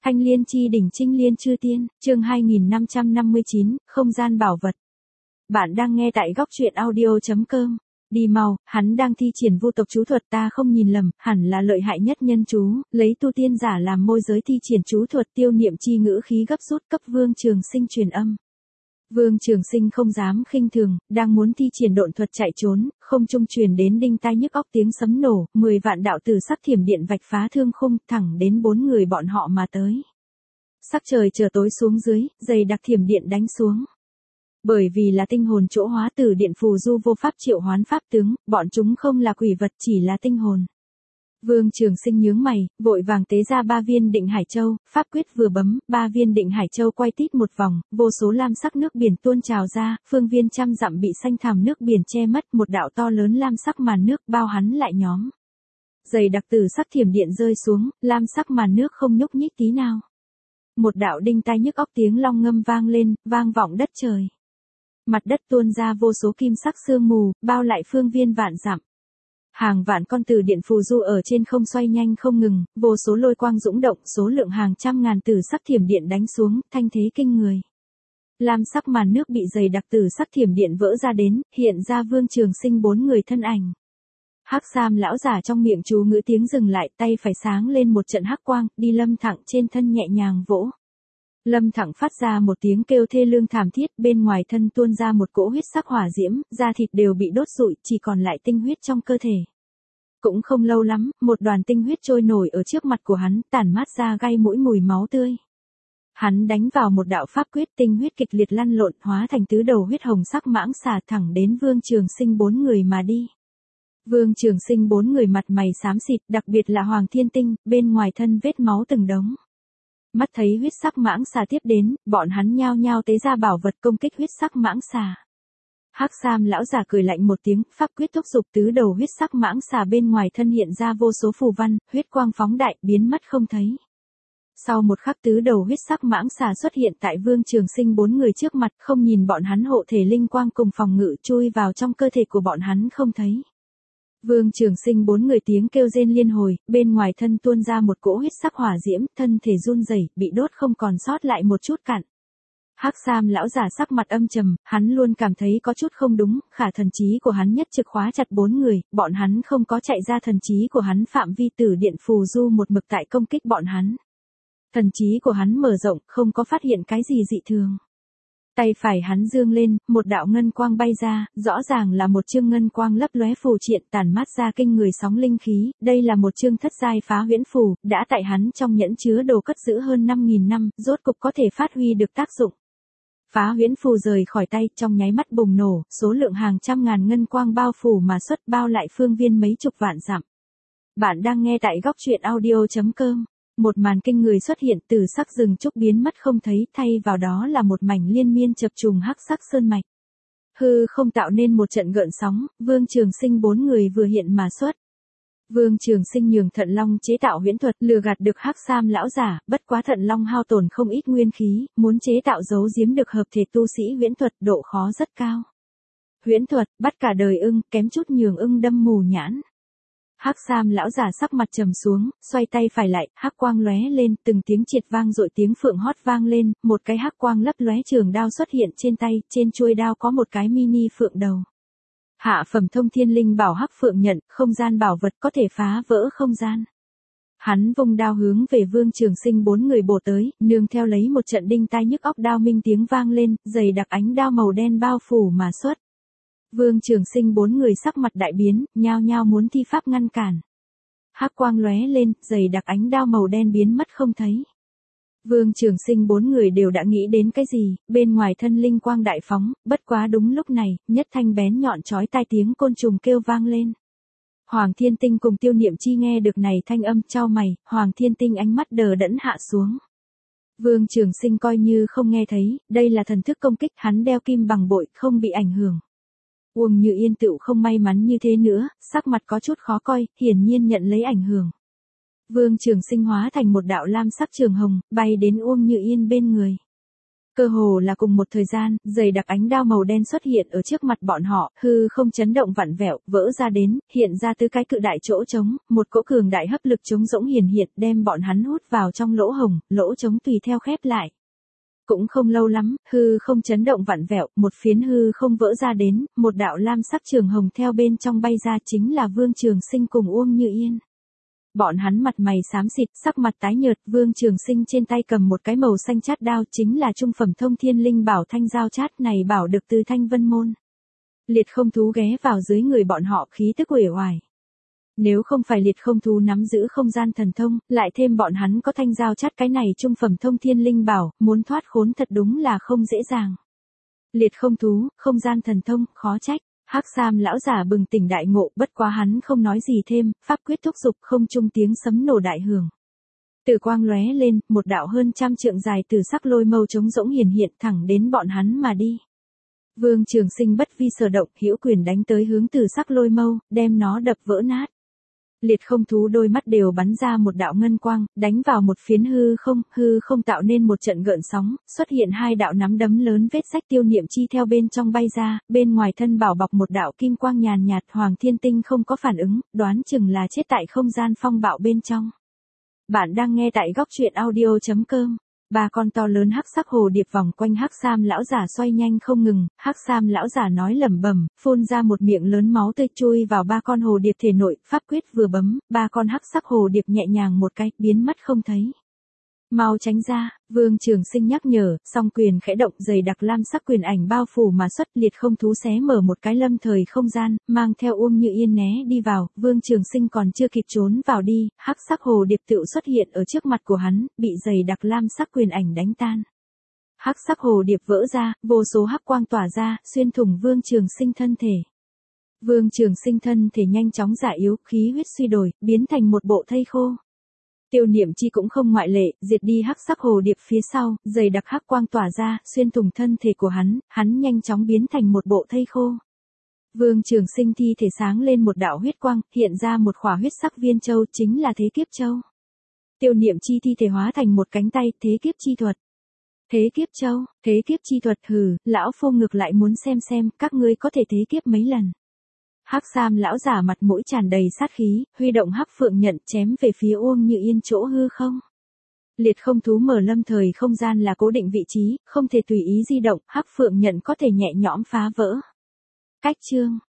Thanh Liên chi đỉnh Trinh Liên chư tiên, chương 2559, không gian bảo vật. Bạn đang nghe tại góc truyện audio.com. Đi mau, hắn đang thi triển vu tộc chú thuật, ta không nhìn lầm, hẳn là lợi hại nhất nhân chú, lấy tu tiên giả làm môi giới thi triển chú thuật, tiêu niệm chi ngữ khí gấp rút cấp Vương Trường Sinh truyền âm. Vương Trường Sinh không dám khinh thường, đang muốn thi triển độn thuật chạy trốn, không trung truyền đến đinh tai nhức óc tiếng sấm nổ, 10 vạn đạo tử sắc thiểm điện vạch phá thương khung, thẳng đến 4 người bọn họ mà tới. Sắc trời trở tối xuống dưới, dày đặc thiểm điện đánh xuống. Bởi vì là tinh hồn chỗ hóa từ điện phù du vô pháp triệu hoán pháp tướng, bọn chúng không là quỷ vật chỉ là tinh hồn. Vương Trường Sinh nhướng mày, vội vàng tế ra 3 viên Định Hải Châu, pháp quyết vừa bấm, 3 viên Định Hải Châu quay tít một vòng, vô số lam sắc nước biển tuôn trào ra, phương viên trăm dặm bị xanh thẳm nước biển che mất, một đạo to lớn lam sắc màn nước bao hắn lại nhóm. Dày đặc tử sắc thiểm điện rơi xuống, lam sắc màn nước không nhúc nhích tí nào. Một đạo đinh tai nhức óc tiếng long ngâm vang lên, vang vọng đất trời. Mặt đất tuôn ra vô số kim sắc sương mù, bao lại phương viên vạn dặm. Hàng vạn con tử điện phù du ở trên không xoay nhanh không ngừng, vô số lôi quang dũng động, số lượng hàng trăm ngàn tử sắc thiểm điện đánh xuống, thanh thế kinh người. Lam sắc màn nước bị dày đặc tử sắc thiểm điện vỡ ra đến, hiện ra Vương Trường Sinh 4 người thân ảnh. Hắc Sam lão giả trong miệng chú ngữ tiếng dừng lại, tay phải sáng lên một trận hắc quang, đi Lâm Thẳng trên thân nhẹ nhàng vỗ. Lâm Thẳng phát ra một tiếng kêu thê lương thảm thiết, bên ngoài thân tuôn ra một cỗ huyết sắc hỏa diễm, da thịt đều bị đốt rụi, chỉ còn lại tinh huyết trong cơ thể. Cũng không lâu lắm, một đoàn tinh huyết trôi nổi ở trước mặt của hắn, tản mát ra gai mũi mùi máu tươi. Hắn đánh vào một đạo pháp quyết, tinh huyết kịch liệt lăn lộn, hóa thành tứ đầu huyết hồng sắc mãng xà thẳng đến Vương Trường Sinh 4 người mà đi. Vương Trường Sinh 4 người mặt mày xám xịt, đặc biệt là Hoàng Thiên Tinh, bên ngoài thân vết máu từng đống. Mắt thấy huyết sắc mãng xà tiếp đến, bọn hắn nhao nhao tế ra bảo vật công kích huyết sắc mãng xà. Hắc Sam lão giả cười lạnh một tiếng, pháp quyết thúc dục tứ đầu huyết sắc mãng xà bên ngoài thân hiện ra vô số phù văn, huyết quang phóng đại, biến mất không thấy. Sau một khắc tứ đầu huyết sắc mãng xà xuất hiện tại Vương Trường Sinh 4 người trước mặt, không nhìn bọn hắn hộ thể linh quang cùng phòng ngự chui vào trong cơ thể của bọn hắn không thấy. Vương Trường Sinh 4 người tiếng kêu rên liên hồi, bên ngoài thân tuôn ra một cỗ huyết sắc hỏa diễm, thân thể run rẩy, bị đốt không còn sót lại một chút cặn. Hắc Sam lão giả sắc mặt âm trầm, hắn luôn cảm thấy có chút không đúng, khả thần trí của hắn nhất trực khóa chặt 4 người, bọn hắn không có chạy ra, thần trí của hắn phạm vi tử điện phù du một mực tại công kích bọn hắn. Thần trí của hắn mở rộng, không có phát hiện cái gì dị thường. Tay phải hắn dương lên, một đạo ngân quang bay ra, rõ ràng là một chương ngân quang lấp lóe phù triện tản mát ra kinh người sóng linh khí, đây là một chương thất giai phá huyễn phù, đã tại hắn trong nhẫn chứa đồ cất giữ hơn 5.000 năm, rốt cục có thể phát huy được tác dụng. Phá huyễn phù rời khỏi tay, trong nháy mắt bùng nổ, số lượng hàng trăm ngàn ngân quang bao phủ mà xuất, bao lại phương viên mấy chục vạn dặm. Bạn đang nghe tại góc truyện audio.com. Một màn kinh người xuất hiện, từ sắc rừng trúc biến mất không thấy, thay vào đó là một mảnh liên miên chập trùng hắc sắc sơn mạch. Hư không tạo nên một trận gợn sóng, Vương Trường Sinh 4 người vừa hiện mà xuất. Vương Trường Sinh nhường Thận Long chế tạo huyễn thuật, lừa gạt được Hắc Sam lão giả, bất quá Thận Long hao tổn không ít nguyên khí, muốn chế tạo giấu giếm được hợp thể tu sĩ huyễn thuật, độ khó rất cao. Huyễn thuật, bắt cả đời ưng, kém chút nhường ưng đâm mù nhãn. Hắc Sam lão giả sắc mặt trầm xuống, xoay tay phải lại, hắc quang lóe lên, từng tiếng triệt vang dội, tiếng phượng hót vang lên, một cái hắc quang lấp lóe trường đao xuất hiện trên tay, trên chuôi đao có một cái mini phượng đầu. Hạ phẩm thông thiên linh bảo hắc phượng nhận, không gian bảo vật có thể phá vỡ không gian. Hắn vung đao hướng về Vương Trường Sinh 4 người bổ tới, nương theo lấy một trận đinh tai nhức óc đao minh tiếng vang lên, dày đặc ánh đao màu đen bao phủ mà xuất. Vương Trường Sinh 4 người sắc mặt đại biến, nhao nhao muốn thi pháp ngăn cản. Hắc quang lóe lên, dày đặc ánh đao màu đen biến mất không thấy. Vương Trường Sinh 4 người đều đã nghĩ đến cái gì, bên ngoài thân linh quang đại phóng, bất quá đúng lúc này, nhất thanh bén nhọn chói tai tiếng côn trùng kêu vang lên. Hoàng Thiên Tinh cùng Tiêu Niệm Chi nghe được này thanh âm, chau mày, Hoàng Thiên Tinh ánh mắt đờ đẫn hạ xuống. Vương Trường Sinh coi như không nghe thấy, đây là thần thức công kích, hắn đeo kim bằng bội, không bị ảnh hưởng. Uông Như Yên tựu không may mắn như thế nữa, sắc mặt có chút khó coi, hiển nhiên nhận lấy ảnh hưởng. Vương Trường Sinh hóa thành một đạo lam sắc trường hồng, bay đến Uông Như Yên bên người. Cơ hồ là cùng một thời gian, dày đặc ánh đao màu đen xuất hiện ở trước mặt bọn họ, hư không chấn động vặn vẹo, vỡ ra đến, hiện ra tứ cái cự đại chỗ trống, một cỗ cường đại hấp lực trống rỗng hiển hiện, đem bọn hắn hút vào trong lỗ hồng, lỗ trống tùy theo khép lại. Cũng không lâu lắm, hư không chấn động vặn vẹo, một phiến hư không vỡ ra đến, một đạo lam sắc trường hồng theo bên trong bay ra chính là Vương Trường Sinh cùng Uông Như Yên. Bọn hắn mặt mày xám xịt, sắc mặt tái nhợt, Vương Trường Sinh trên tay cầm một cái màu xanh chát đao chính là trung phẩm thông thiên linh bảo thanh giao chát này bảo được từ Thanh Vân Môn. Liệt không thú ghé vào dưới người bọn họ khí tức uể oải. Nếu không phải liệt không thú nắm giữ không gian thần thông, lại thêm bọn hắn có thanh giao chát cái này trung phẩm thông thiên linh bảo, muốn thoát khốn thật đúng là không dễ dàng. Liệt không thú, không gian thần thông, khó trách. Hắc Sam lão giả bừng tỉnh đại ngộ, bất quá hắn không nói gì thêm, pháp quyết thúc giục, không trung tiếng sấm nổ đại hưởng. Tử quang lóe lên, một đạo hơn trăm trượng dài từ sắc lôi mâu trống rỗng hiển hiện thẳng đến bọn hắn mà đi. Vương Trường Sinh bất vi sở động, hữu quyền đánh tới hướng từ sắc lôi mâu, đem nó đập vỡ nát. Liệt không thú đôi mắt đều bắn ra một đạo ngân quang, đánh vào một phiến hư không tạo nên một trận gợn sóng, xuất hiện hai đạo nắm đấm lớn vết rách tiêu niệm chi theo bên trong bay ra, bên ngoài thân bảo bọc một đạo kim quang nhàn nhạt, Hoàng Thiên Tinh không có phản ứng, đoán chừng là chết tại không gian phong bạo bên trong. Bạn đang nghe tại góc truyện audio.com. Ba con to lớn hắc sắc hồ điệp vòng quanh Hắc Sam lão giả xoay nhanh không ngừng, Hắc Sam lão giả nói lẩm bẩm, phun ra một miệng lớn máu tươi chui vào ba con hồ điệp thể nội, pháp quyết vừa bấm, ba con hắc sắc hồ điệp nhẹ nhàng một cái, biến mất không thấy. Mau tránh ra, Vương Trường Sinh nhắc nhở, song quyền khẽ động, dày đặc lam sắc quyền ảnh bao phủ mà xuất, liệt không thú xé mở một cái lâm thời không gian, mang theo Uông Như Yên né đi vào, Vương Trường Sinh còn chưa kịp trốn vào đi, hắc sắc hồ điệp tựu xuất hiện ở trước mặt của hắn, bị dày đặc lam sắc quyền ảnh đánh tan. Hắc sắc hồ điệp vỡ ra, vô số hắc quang tỏa ra, xuyên thủng Vương Trường Sinh thân thể. Vương Trường Sinh thân thể nhanh chóng già yếu, khí huyết suy đổi, biến thành một bộ thây khô. Tiêu niệm chi cũng không ngoại lệ, diệt đi hắc sắc hồ điệp phía sau, dày đặc hắc quang tỏa ra, xuyên thủng thân thể của hắn nhanh chóng biến thành một bộ thây khô. Vương Trường Sinh thi thể sáng lên một đạo huyết quang, hiện ra một khỏa huyết sắc viên châu chính là thế kiếp châu. Tiêu niệm chi thi thể hóa thành một cánh tay, thế kiếp chi thuật. Thế kiếp châu, thế kiếp chi thuật hừ, lão phu ngược lại muốn xem các ngươi có thể thế kiếp mấy lần. Hắc Sam lão giả mặt mũi tràn đầy sát khí, huy động hắc phượng nhận chém về phía Uông Như Yên chỗ hư không. Liệt không thú mở lâm thời không gian là cố định vị trí, không thể tùy ý di động, hắc phượng nhận có thể nhẹ nhõm phá vỡ. Cách chương